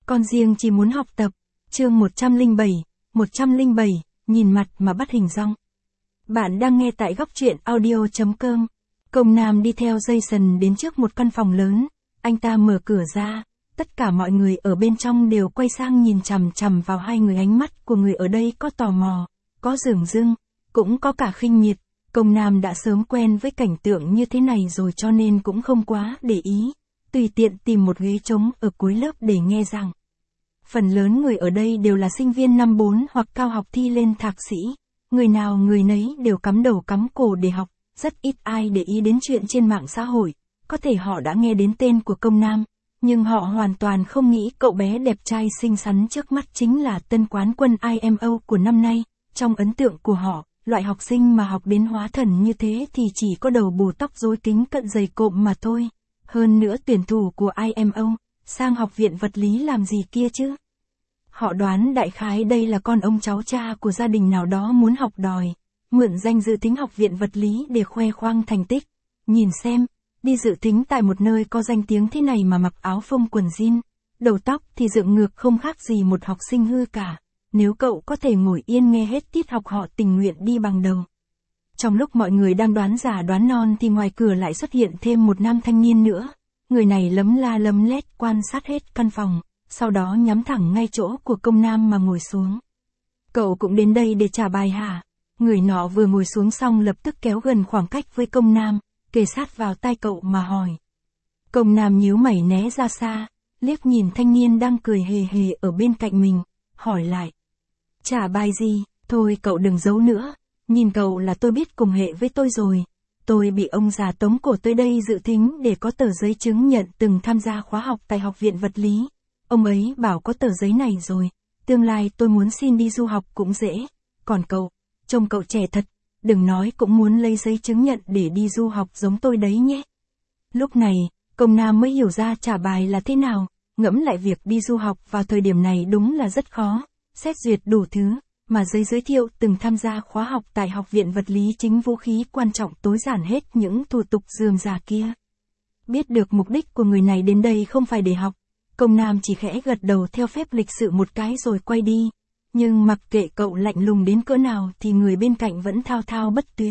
Con riêng chỉ muốn học tập. Chương 107, nhìn mặt mà bắt hình dong. Bạn đang nghe tại góc truyện audio.com. Công Nam đi theo Jason đến trước một căn phòng lớn. Anh ta mở cửa ra. Tất cả mọi người ở bên trong đều quay sang nhìn chằm chằm vào hai người, ánh mắt của người ở đây có tò mò, có dửng dưng, cũng có cả khinh miệt. Công Nam đã sớm quen với cảnh tượng như thế này rồi cho nên cũng không quá để ý. Tùy tiện tìm một ghế trống ở cuối lớp để nghe giảng. Phần lớn người ở đây đều là sinh viên năm 4 hoặc cao học thi lên thạc sĩ. Người nào người nấy đều cắm đầu cắm cổ để học, rất ít ai để ý đến chuyện trên mạng xã hội. Có thể họ đã nghe đến tên của Công Nam, nhưng họ hoàn toàn không nghĩ cậu bé đẹp trai xinh xắn trước mắt chính là tân quán quân IMO của năm nay. Trong ấn tượng của họ, loại học sinh mà học đến hóa thần như thế thì chỉ có đầu bù tóc rối kính cận giày cộm mà thôi. Hơn nữa tuyển thủ của IMO, sang học viện vật lý làm gì kia chứ? Họ đoán đại khái đây là con ông cháu cha của gia đình nào đó muốn học đòi, mượn danh dự tính học viện vật lý để khoe khoang thành tích. Nhìn xem, đi dự tính tại một nơi có danh tiếng thế này mà mặc áo phông quần jean, đầu tóc thì dựng ngược không khác gì một học sinh hư cả. Nếu cậu có thể ngồi yên nghe hết tiết học họ tình nguyện đi bằng đầu. Trong lúc mọi người đang đoán già đoán non thì ngoài cửa lại xuất hiện thêm một nam thanh niên nữa. Người này lấm la lấm lét quan sát hết căn phòng, sau đó nhắm thẳng ngay chỗ của Công Nam mà ngồi xuống. Cậu cũng đến đây để trả bài hả? Người nọ vừa ngồi xuống xong lập tức kéo gần khoảng cách với Công Nam, kề sát vào tai cậu mà hỏi. Công Nam nhíu mày né ra xa, liếc nhìn thanh niên đang cười hề hề ở bên cạnh mình, hỏi lại. Trả bài gì? Thôi cậu đừng giấu nữa, nhìn cậu là tôi biết cùng hệ với tôi rồi. Tôi bị ông già tống cổ tới đây dự thính để có tờ giấy chứng nhận từng tham gia khóa học tại học viện vật lý. Ông ấy bảo có tờ giấy này rồi, tương lai tôi muốn xin đi du học cũng dễ. Còn cậu, trông cậu trẻ thật, đừng nói cũng muốn lấy giấy chứng nhận để đi du học giống tôi đấy nhé. Lúc này, Công Nam mới hiểu ra trả bài là thế nào, ngẫm lại việc đi du học vào thời điểm này đúng là rất khó, xét duyệt đủ thứ. Mà giấy giới thiệu từng tham gia khóa học tại học viện vật lý chính vũ khí quan trọng tối giản hết những thủ tục rườm rà kia. Biết được mục đích của người này đến đây không phải để học, Công Nam chỉ khẽ gật đầu theo phép lịch sự một cái rồi quay đi. Nhưng mặc kệ cậu lạnh lùng đến cỡ nào thì người bên cạnh vẫn thao thao bất tuyệt.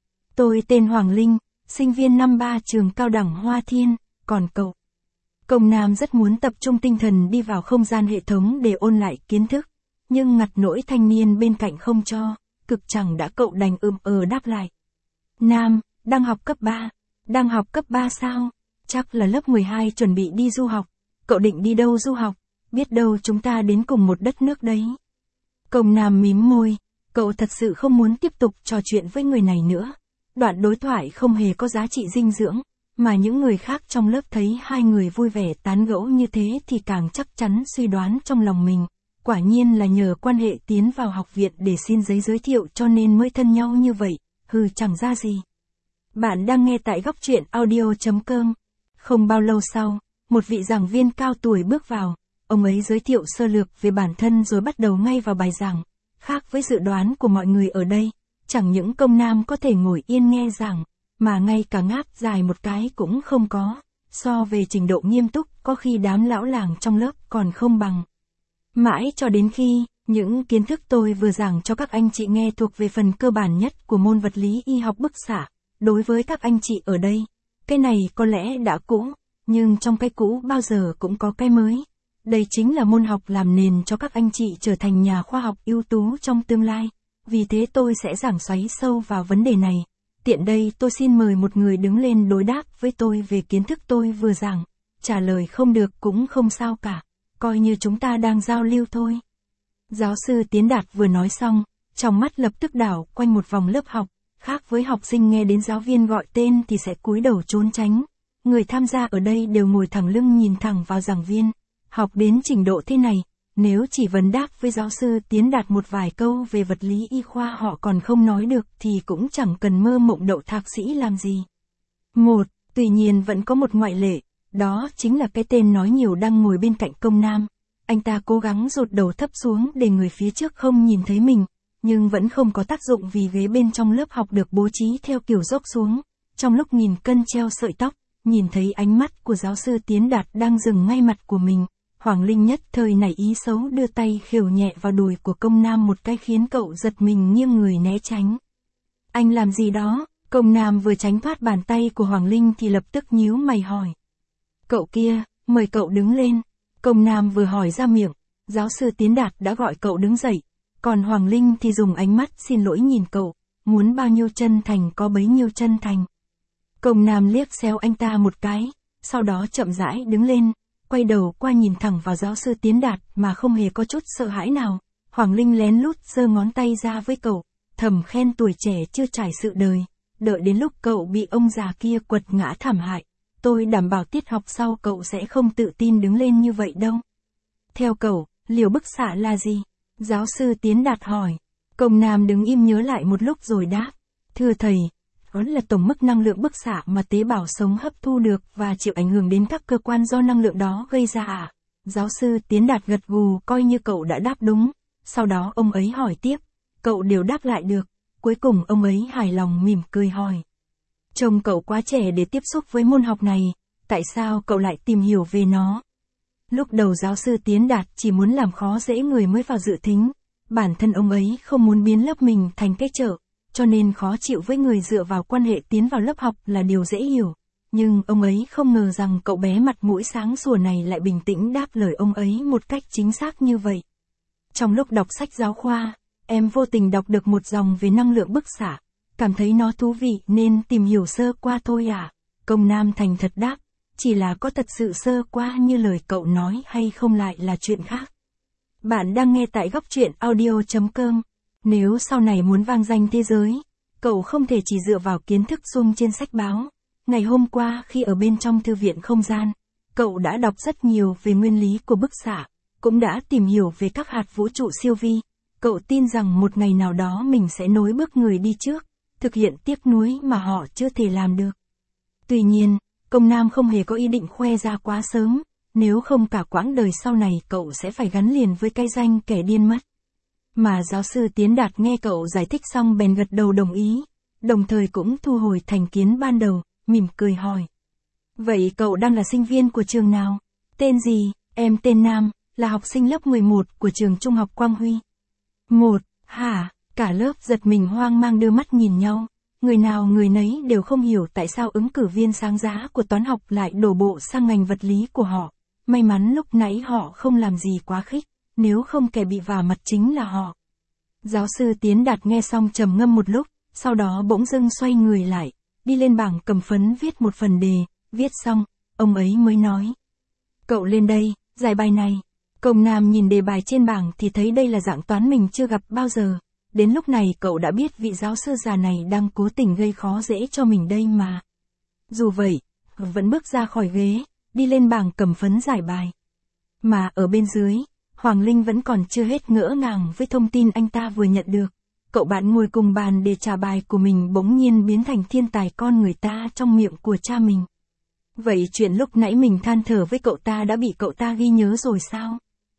Tôi tên Hoàng Linh, sinh viên năm 3 trường cao đẳng Hoa Thiên, còn cậu? Công Nam rất muốn tập trung tinh thần đi vào không gian hệ thống để ôn lại kiến thức. Nhưng ngặt nỗi thanh niên bên cạnh không cho, cực chẳng đã cậu đành đáp lại. Nam, đang học cấp 3. Đang học cấp 3 sao? Chắc là lớp 12 chuẩn bị đi du học. Cậu định đi đâu du học? Biết đâu chúng ta đến cùng một đất nước đấy. Công Nam mím môi, cậu thật sự không muốn tiếp tục trò chuyện với người này nữa. Đoạn đối thoại không hề có giá trị dinh dưỡng, mà những người khác trong lớp thấy hai người vui vẻ tán gẫu như thế thì càng chắc chắn suy đoán trong lòng mình. Quả nhiên là nhờ quan hệ tiến vào học viện để xin giấy giới thiệu cho nên mới thân nhau như vậy, hừ chẳng ra gì. Bạn đang nghe tại góc truyện audio.com. Không bao lâu sau, một vị giảng viên cao tuổi bước vào, ông ấy giới thiệu sơ lược về bản thân rồi bắt đầu ngay vào bài giảng. Khác với dự đoán của mọi người ở đây, chẳng những Công Nam có thể ngồi yên nghe giảng, mà ngay cả ngáp dài một cái cũng không có. So về trình độ nghiêm túc, có khi đám lão làng trong lớp còn không bằng. Mãi cho đến khi, những kiến thức tôi vừa giảng cho các anh chị nghe thuộc về phần cơ bản nhất của môn vật lý y học bức xạ, đối với các anh chị ở đây, cái này có lẽ đã cũ, nhưng trong cái cũ bao giờ cũng có cái mới. Đây chính là môn học làm nền cho các anh chị trở thành nhà khoa học ưu tú trong tương lai, vì thế tôi sẽ giảng xoáy sâu vào vấn đề này. Tiện đây tôi xin mời một người đứng lên đối đáp với tôi về kiến thức tôi vừa giảng, trả lời không được cũng không sao cả. Coi như chúng ta đang giao lưu thôi. Giáo sư Tiến Đạt vừa nói xong, trong mắt lập tức đảo quanh một vòng lớp học, khác với học sinh nghe đến giáo viên gọi tên thì sẽ cúi đầu trốn tránh. Người tham gia ở đây đều ngồi thẳng lưng nhìn thẳng vào giảng viên. Học đến trình độ thế này, nếu chỉ vấn đáp với giáo sư Tiến Đạt một vài câu về vật lý y khoa họ còn không nói được thì cũng chẳng cần mơ mộng đậu thạc sĩ làm gì. Tuy nhiên vẫn có một ngoại lệ. Đó chính là cái tên nói nhiều đang ngồi bên cạnh Công Nam. Anh ta cố gắng rụt đầu thấp xuống để người phía trước không nhìn thấy mình, nhưng vẫn không có tác dụng vì ghế bên trong lớp học được bố trí theo kiểu dốc xuống. Trong lúc nghìn cân treo sợi tóc, nhìn thấy ánh mắt của giáo sư Tiến Đạt đang dừng ngay mặt của mình, Hoàng Linh nhất thời nảy ý xấu đưa tay khều nhẹ vào đùi của công nam một cái khiến cậu giật mình nghiêng người né tránh. Anh làm gì đó? Công nam vừa tránh thoát bàn tay của Hoàng Linh thì lập tức nhíu mày hỏi. Cậu kia, mời cậu đứng lên. Công nam vừa hỏi ra miệng, giáo sư Tiến Đạt đã gọi cậu đứng dậy, còn Hoàng Linh thì dùng ánh mắt xin lỗi nhìn cậu, muốn bao nhiêu chân thành có bấy nhiêu chân thành. Công nam liếc xéo anh ta một cái, sau đó chậm rãi đứng lên, quay đầu qua nhìn thẳng vào giáo sư Tiến Đạt mà không hề có chút sợ hãi nào. Hoàng Linh lén lút giơ ngón tay ra với cậu, thầm khen tuổi trẻ chưa trải sự đời, đợi đến lúc cậu bị ông già kia quật ngã thảm hại, tôi đảm bảo tiết học sau cậu sẽ không tự tin đứng lên như vậy đâu. Theo cậu, liều bức xạ là gì? Giáo sư Tiến Đạt hỏi. Công nam đứng im nhớ lại một lúc rồi đáp. Thưa thầy, đó là tổng mức năng lượng bức xạ mà tế bào sống hấp thu được và chịu ảnh hưởng đến các cơ quan do năng lượng đó gây ra à? Giáo sư Tiến Đạt gật gù coi như cậu đã đáp đúng. Sau đó ông ấy hỏi tiếp. Cậu đều đáp lại được. Cuối cùng ông ấy hài lòng mỉm cười hỏi. Trông cậu quá trẻ để tiếp xúc với môn học này, tại sao cậu lại tìm hiểu về nó? Lúc đầu giáo sư Tiến Đạt chỉ muốn làm khó dễ người mới vào dự thính. Bản thân ông ấy không muốn biến lớp mình thành cái chợ, cho nên khó chịu với người dựa vào quan hệ tiến vào lớp học là điều dễ hiểu. Nhưng ông ấy không ngờ rằng cậu bé mặt mũi sáng sủa này lại bình tĩnh đáp lời ông ấy một cách chính xác như vậy. Trong lúc đọc sách giáo khoa, em vô tình đọc được một dòng về năng lượng bức xạ, cảm thấy nó thú vị nên tìm hiểu sơ qua thôi à? Công nam thành thật đáp, chỉ là có thật sự sơ qua như lời cậu nói hay không lại là chuyện khác. Bạn đang nghe tại góc truyện audio.com. Nếu sau này muốn vang danh thế giới, cậu không thể chỉ dựa vào kiến thức sung trên sách báo. Ngày hôm qua khi ở bên trong thư viện không gian, cậu đã đọc rất nhiều về nguyên lý của bức xạ, cũng đã tìm hiểu về các hạt vũ trụ siêu vi. Cậu tin rằng một ngày nào đó mình sẽ nối bước người đi trước, thực hiện tiếc nuối mà họ chưa thể làm được. Tuy nhiên, công nam không hề có ý định khoe ra quá sớm, nếu không cả quãng đời sau này cậu sẽ phải gắn liền với cái danh kẻ điên mất. Mà giáo sư Tiến Đạt nghe cậu giải thích xong bèn gật đầu đồng ý, đồng thời cũng thu hồi thành kiến ban đầu, mỉm cười hỏi. Vậy cậu đang là sinh viên của trường nào? Tên gì? Em tên Nam, là học sinh lớp 11 của trường Trung học Quang Huy. Một, hả? Cả lớp giật mình hoang mang đưa mắt nhìn nhau. Người nào người nấy đều không hiểu tại sao ứng cử viên sáng giá của toán học lại đổ bộ sang ngành vật lý của họ. May mắn lúc nãy họ không làm gì quá khích, nếu không kẻ bị vả mặt chính là họ. Giáo sư Tiến Đạt nghe xong trầm ngâm một lúc, sau đó bỗng dưng xoay người lại, đi lên bảng cầm phấn viết một phần đề, viết xong, ông ấy mới nói. Cậu lên đây, giải bài này. Công nam nhìn đề bài trên bảng thì thấy đây là dạng toán mình chưa gặp bao giờ. Đến lúc này cậu đã biết vị giáo sư già này đang cố tình gây khó dễ cho mình đây mà. Dù vậy, vẫn bước ra khỏi ghế, đi lên bảng cầm phấn giải bài. Mà ở bên dưới, Hoàng Linh vẫn còn chưa hết ngỡ ngàng với thông tin anh ta vừa nhận được. Cậu bạn ngồi cùng bàn để trả bài của mình bỗng nhiên biến thành thiên tài con người ta trong miệng của cha mình. Vậy chuyện lúc nãy mình than thở với cậu ta đã bị cậu ta ghi nhớ rồi sao?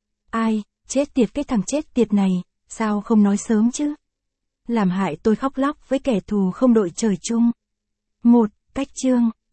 Ai, chết tiệt cái thằng chết tiệt này, sao không nói sớm chứ? Làm hại tôi khóc lóc với kẻ thù không đội trời chung. Một, cách chương.